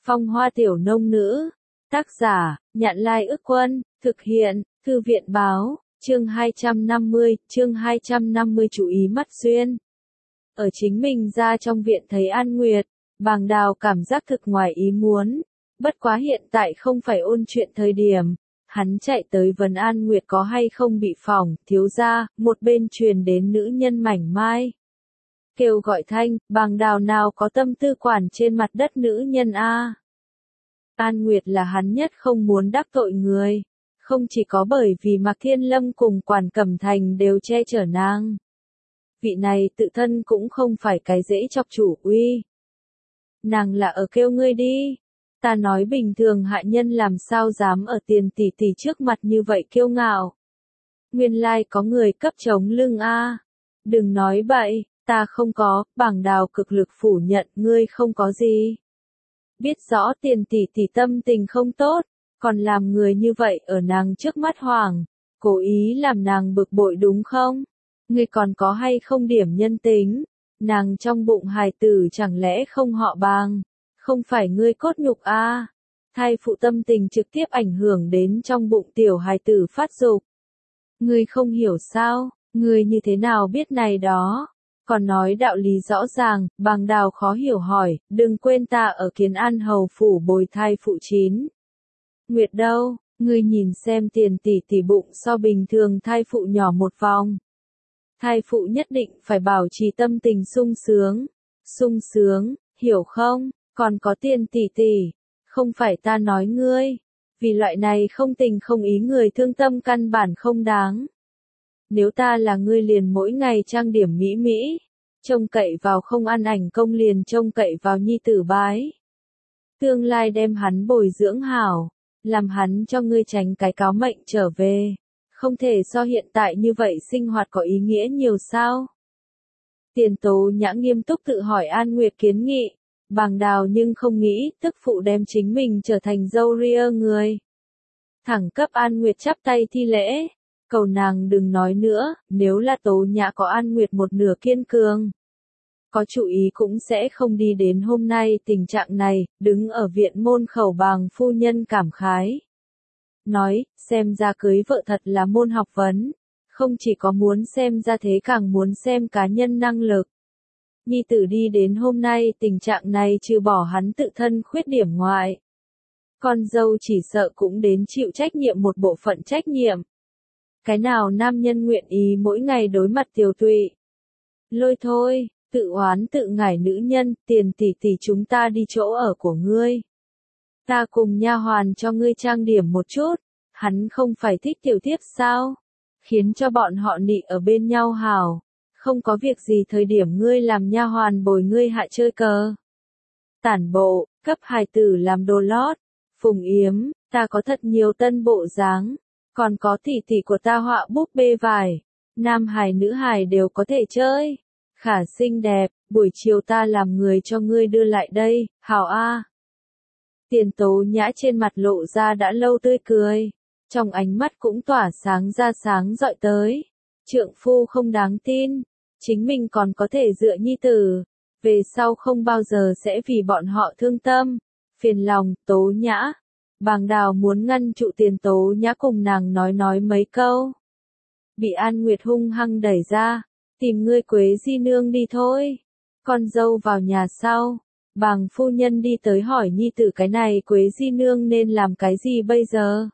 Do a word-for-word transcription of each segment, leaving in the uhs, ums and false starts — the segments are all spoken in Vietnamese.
Phong hoa tiểu nông nữ. Tác giả, Nhạn Lai Ức Quân, thực hiện, Thư viện Báo, chương hai trăm năm mươi, chương hai trăm năm mươi chú ý mắt xuyên. Ở chính mình ra trong viện thấy An Nguyệt, Bàng Đào cảm giác thực ngoài ý muốn, bất quá hiện tại không phải ôn chuyện thời điểm. Hắn chạy tới vấn An Nguyệt có hay không bị phỏng, thiếu gia, một bên truyền đến nữ nhân mảnh mai. Kêu gọi thanh, Bàng Đào nào có tâm tư quản trên mặt đất nữ nhân a. An Nguyệt là hắn nhất không muốn đắc tội người, không chỉ có bởi vì Mạc Thiên Lâm cùng Quản Cẩm Thành đều che chở nàng. Vị này tự thân cũng không phải cái dễ chọc chủ uy. Nàng là ở kêu ngươi đi. Ta nói bình thường hạ nhân làm sao dám ở Tiền tỷ tỷ trước mặt như vậy kiêu ngạo. Nguyên lai có người cấp chống lưng a. Đừng nói bậy, ta không có, Bàng Đào cực lực phủ nhận ngươi không có gì. Biết rõ Tiền tỷ tỷ tâm tình không tốt, còn làm người như vậy ở nàng trước mắt hoàng, cố ý làm nàng bực bội đúng không? Ngươi còn có hay không điểm nhân tính? Nàng trong bụng hài tử chẳng lẽ không họ Bàng? Không phải ngươi cốt nhục a? À. Thai phụ tâm tình trực tiếp ảnh hưởng đến trong bụng tiểu hài tử phát dục. Ngươi không hiểu sao, ngươi như thế nào biết này đó? Còn nói đạo lý rõ ràng, Bàng Đào khó hiểu hỏi, đừng quên ta ở Kiến An hầu phủ bồi thai phụ chín. Nguyệt đâu, ngươi nhìn xem Tiền tỷ tỷ bụng so bình thường thai phụ nhỏ một vòng. Thai phụ nhất định phải bảo trì tâm tình sung sướng, sung sướng, hiểu không? Còn có Tiền tỷ tỷ, không phải ta nói ngươi, vì loại này không tình không ý người thương tâm căn bản không đáng. Nếu ta là ngươi liền mỗi ngày trang điểm mỹ mỹ, trông cậy vào không ăn ảnh công liền trông cậy vào nhi tử bái. Tương lai đem hắn bồi dưỡng hảo, làm hắn cho ngươi tránh cái cáo mệnh trở về. Không thể so hiện tại như vậy sinh hoạt có ý nghĩa nhiều sao? Tiền Tố Nhã nghiêm túc tự hỏi An Nguyệt kiến nghị. Bàng Đào nhưng không nghĩ, tức phụ đem chính mình trở thành dâu ria người. Thẳng cấp An Nguyệt chắp tay thi lễ, cầu nàng đừng nói nữa, nếu là Tố Nhã có An Nguyệt một nửa kiên cường. Có chủ ý cũng sẽ không đi đến hôm nay tình trạng này, đứng ở viện môn khẩu Bàng phu nhân cảm khái. Nói, xem ra cưới vợ thật là môn học vấn, không chỉ có muốn xem ra thế càng muốn xem cá nhân năng lực. Nhi tử đi đến hôm nay tình trạng này trừ bỏ hắn tự thân khuyết điểm ngoại. Con dâu chỉ sợ cũng đến chịu trách nhiệm một bộ phận trách nhiệm. Cái nào nam nhân nguyện ý mỗi ngày đối mặt tiểu tụy. Lôi thôi, tự oán tự ngải nữ nhân, Tiền tỷ tỷ chúng ta đi chỗ ở của ngươi. Ta cùng nha hoàn cho ngươi trang điểm một chút, hắn không phải thích tiểu thiếp sao? Khiến cho bọn họ nị ở bên nhau hảo. Không có việc gì thời điểm ngươi làm nha hoàn bồi ngươi hạ chơi cờ. Tản bộ, cấp hài tử làm đồ lót. Phùng Yếm, ta có thật nhiều tân bộ dáng. Còn có tỷ tỷ của ta họa búp bê vải. Nam hài nữ hài đều có thể chơi. Khả xinh đẹp, buổi chiều ta làm người cho ngươi đưa lại đây, hảo a. Tiền Tố Nhã trên mặt lộ ra đã lâu tươi cười. Trong ánh mắt cũng tỏa sáng ra sáng rọi tới. Trượng phu không đáng tin. Chính mình còn có thể dựa nhi tử. Về sau không bao giờ sẽ vì bọn họ thương tâm. Phiền lòng, Tố Nhã. Bàng Đào muốn ngăn trụ Tiền Tố Nhã cùng nàng nói nói mấy câu. Bị An Nguyệt hung hăng đẩy ra. Tìm ngươi Quế di nương đi thôi. Con dâu vào nhà sau. Bàng phu nhân đi tới hỏi nhi tử cái này Quế di nương nên làm cái gì bây giờ?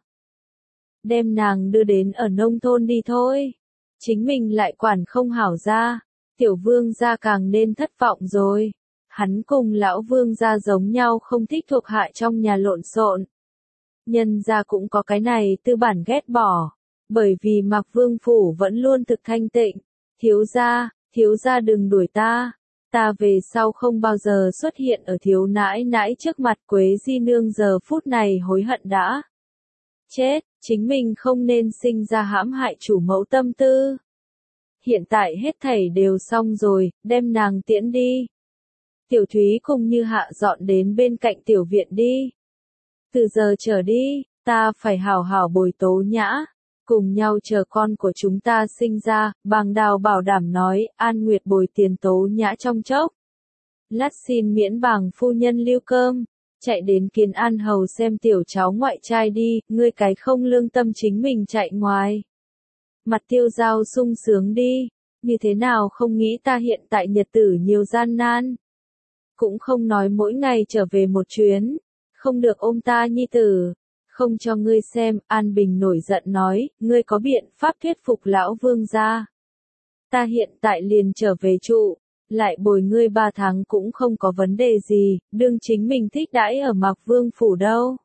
Đem nàng đưa đến ở nông thôn đi thôi. Chính mình lại quản không hảo ra. Tiểu vương gia càng nên thất vọng rồi. Hắn cùng lão vương gia giống nhau không thích thuộc hạ trong nhà lộn xộn. Nhân gia cũng có cái này tư bản ghét bỏ. Bởi vì Mạc Vương phủ vẫn luôn thực thanh tịnh. Thiếu gia, thiếu gia đừng đuổi ta. Ta về sau không bao giờ xuất hiện ở thiếu nãi nãi trước mặt. Quế di nương giờ phút này hối hận đã. Chết, chính mình không nên sinh ra hãm hại chủ mẫu tâm tư. Hiện tại hết thảy đều xong rồi, đem nàng tiễn đi. Tiểu Thúy cùng Như Hạ dọn đến bên cạnh tiểu viện đi. Từ giờ trở đi, ta phải hảo hảo bồi Tố Nhã. Cùng nhau chờ con của chúng ta sinh ra, Bàng Đào bảo đảm nói, An Nguyệt bồi Tiền Tố Nhã trong chốc. Lát xin miễn Bàng phu nhân lưu cơm. chạy đến Kiến An Hầu xem tiểu cháu ngoại trai đi, ngươi cái không lương tâm chính mình chạy ngoài. Mặt Tiêu Giao sung sướng đi, như thế nào không nghĩ ta hiện tại nhật tử nhiều gian nan. Cũng không nói mỗi ngày trở về một chuyến, không được ôm ta nhi tử, không cho ngươi xem. An Bình nổi giận nói, ngươi có biện pháp thuyết phục lão vương gia. Ta hiện tại liền trở về trụ, lại bồi ngươi ba tháng cũng không có vấn đề gì, đương chính mình thích đãi ở Mạc Vương phủ đâu.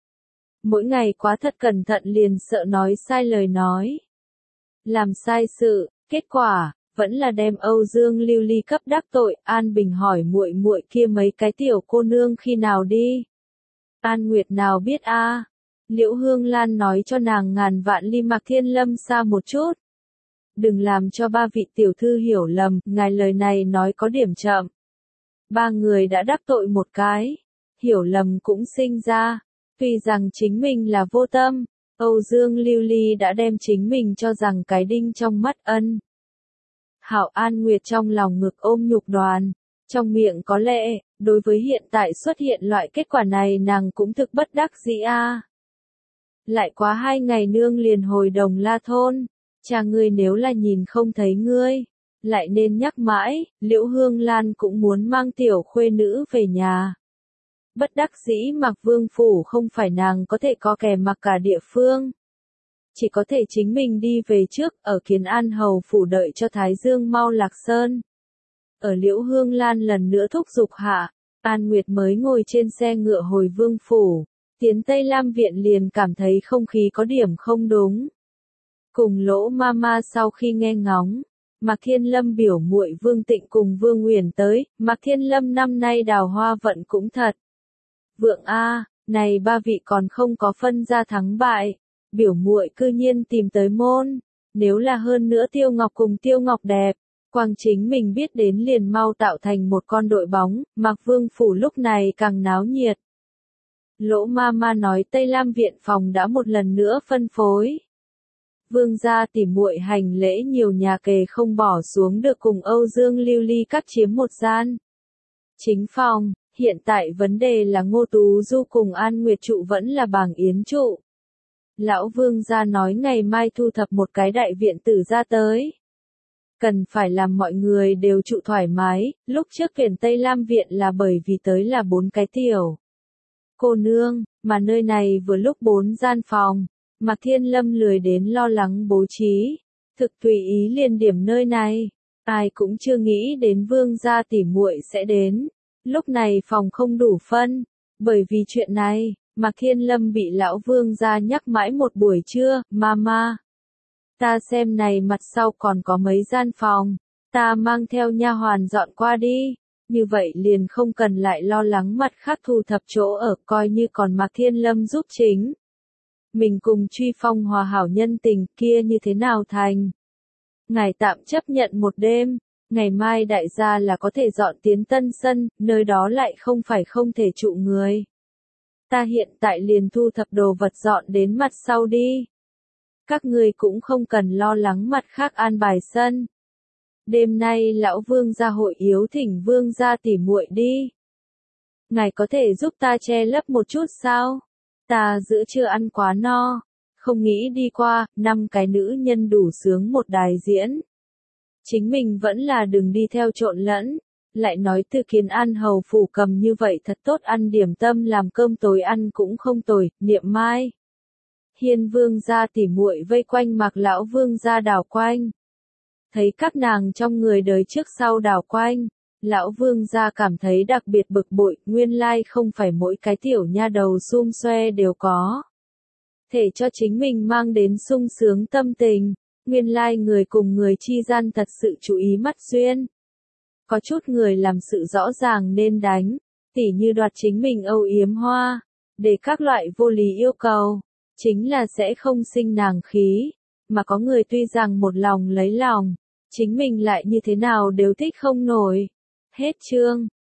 Mỗi ngày quá thật cẩn thận liền sợ nói sai lời nói. Làm sai sự, kết quả vẫn là đem Âu Dương Lưu Ly cấp đắc tội. An Bình hỏi muội muội kia mấy cái tiểu cô nương khi nào đi. An Nguyệt nào biết a? À? Liễu Hương Lan nói cho nàng ngàn vạn ly Mạc Thiên Lâm xa một chút. Đừng làm cho ba vị tiểu thư hiểu lầm, ngài lời này nói có điểm chậm. Ba người đã đắc tội một cái, hiểu lầm cũng sinh ra. Tuy rằng chính mình là vô tâm, Âu Dương Lưu Ly đã đem chính mình cho rằng cái đinh trong mắt ân. Hảo An Nguyệt trong lòng ngực ôm nhục đoàn, trong miệng có lẽ, đối với hiện tại xuất hiện loại kết quả này nàng cũng thực bất đắc dĩ a. Lại quá hai ngày nương liền hồi Đồng La thôn, cha ngươi nếu là nhìn không thấy ngươi, lại nên nhắc mãi. Liễu Hương Lan cũng muốn mang tiểu khuê nữ về nhà. Bất đắc dĩ Mạc Vương phủ không phải nàng có thể có kè mặc cả địa phương. Chỉ có thể chính mình đi về trước, ở Kiến An Hầu phủ đợi cho Thái Dương mau lạc sơn. Ở Liễu Hương Lan lần nữa thúc giục hạ, An Nguyệt mới ngồi trên xe ngựa hồi Vương phủ, tiến Tây Lam viện liền cảm thấy không khí có điểm không đúng. Cùng Lỗ Mama sau khi nghe ngóng, Mạc Thiên Lâm biểu muội Vương Tịnh cùng Vương Uyển tới, Mạc Thiên Lâm năm nay đào hoa vận cũng thật. Vượng a, này ba vị còn không có phân ra thắng bại, biểu muội cư nhiên tìm tới môn, nếu là hơn nữa Tiêu Ngọc cùng Tiêu Ngọc đẹp, quang chính mình biết đến liền mau tạo thành một con đội bóng. Mạc Vương phủ lúc này càng náo nhiệt. Lỗ Mama nói Tây Lam viện phòng đã một lần nữa phân phối. Vương gia tỉ muội hành lễ nhiều nhà kề không bỏ xuống được cùng Âu Dương Lưu Ly cắt chiếm một gian chính phòng. Hiện tại vấn đề là Ngô Tú Du cùng An Nguyệt trụ vẫn là Bàng Yến trụ. Lão Vương gia nói ngày mai thu thập một cái đại viện tử ra tới. Cần phải làm mọi người đều trụ thoải mái. Lúc trước tuyển Tây Lam viện là bởi vì tới là bốn cái tiểu cô nương, mà nơi này vừa lúc bốn gian phòng. Mạc Thiên Lâm lười đến lo lắng bố trí, thực tùy ý liền điểm nơi này. Ai cũng chưa nghĩ đến Vương gia tỉ muội sẽ đến. Lúc này phòng không đủ phân, bởi vì chuyện này, Mạc Thiên Lâm bị lão Vương gia nhắc mãi một buổi trưa. Mama, ta xem này mặt sau còn có mấy gian phòng, ta mang theo nha hoàn dọn qua đi, như vậy liền không cần lại lo lắng mặt khác thu thập chỗ ở, coi như còn Mạc Thiên Lâm giúp chính. Mình cùng Truy Phong hòa hảo nhân tình kia như thế nào thành? Ngài tạm chấp nhận một đêm. Ngày mai đại gia là có thể dọn tiến Tân Sân, nơi đó lại không phải không thể trụ người. Ta hiện tại liền thu thập đồ vật dọn đến mặt sau đi. Các ngươi cũng không cần lo lắng mặt khác an bài sân. Đêm nay lão Vương gia hội yếu thỉnh Vương gia tỉ muội đi. Ngài có thể giúp ta che lấp một chút sao? Ta giữa trưa ăn quá no, không nghĩ đi qua. Năm cái nữ nhân đủ sướng một đài diễn. Chính mình vẫn là đừng đi theo trộn lẫn, lại nói từ Kiến An Hầu phủ cầm như vậy thật tốt ăn điểm tâm làm cơm tối ăn cũng không tồi. Niệm Mai, Hiên Vương gia tỉ muội vây quanh Mạc lão Vương gia đảo quanh. Thấy các nàng trong người đời trước sau đảo quanh, lão Vương gia cảm thấy đặc biệt bực bội, nguyên lai không phải mỗi cái tiểu nha đầu xum xoe đều có thể cho chính mình mang đến sung sướng tâm tình. Nguyên lai người cùng người chi gian thật sự chú ý mắt duyên. Có chút người làm sự rõ ràng nên đánh, tỉ như đoạt chính mình âu yếm hoa, để các loại vô lý yêu cầu, chính là sẽ không sinh nàng khí, mà có người tuy rằng một lòng lấy lòng, chính mình lại như thế nào đều thích không nổi. Hết chương.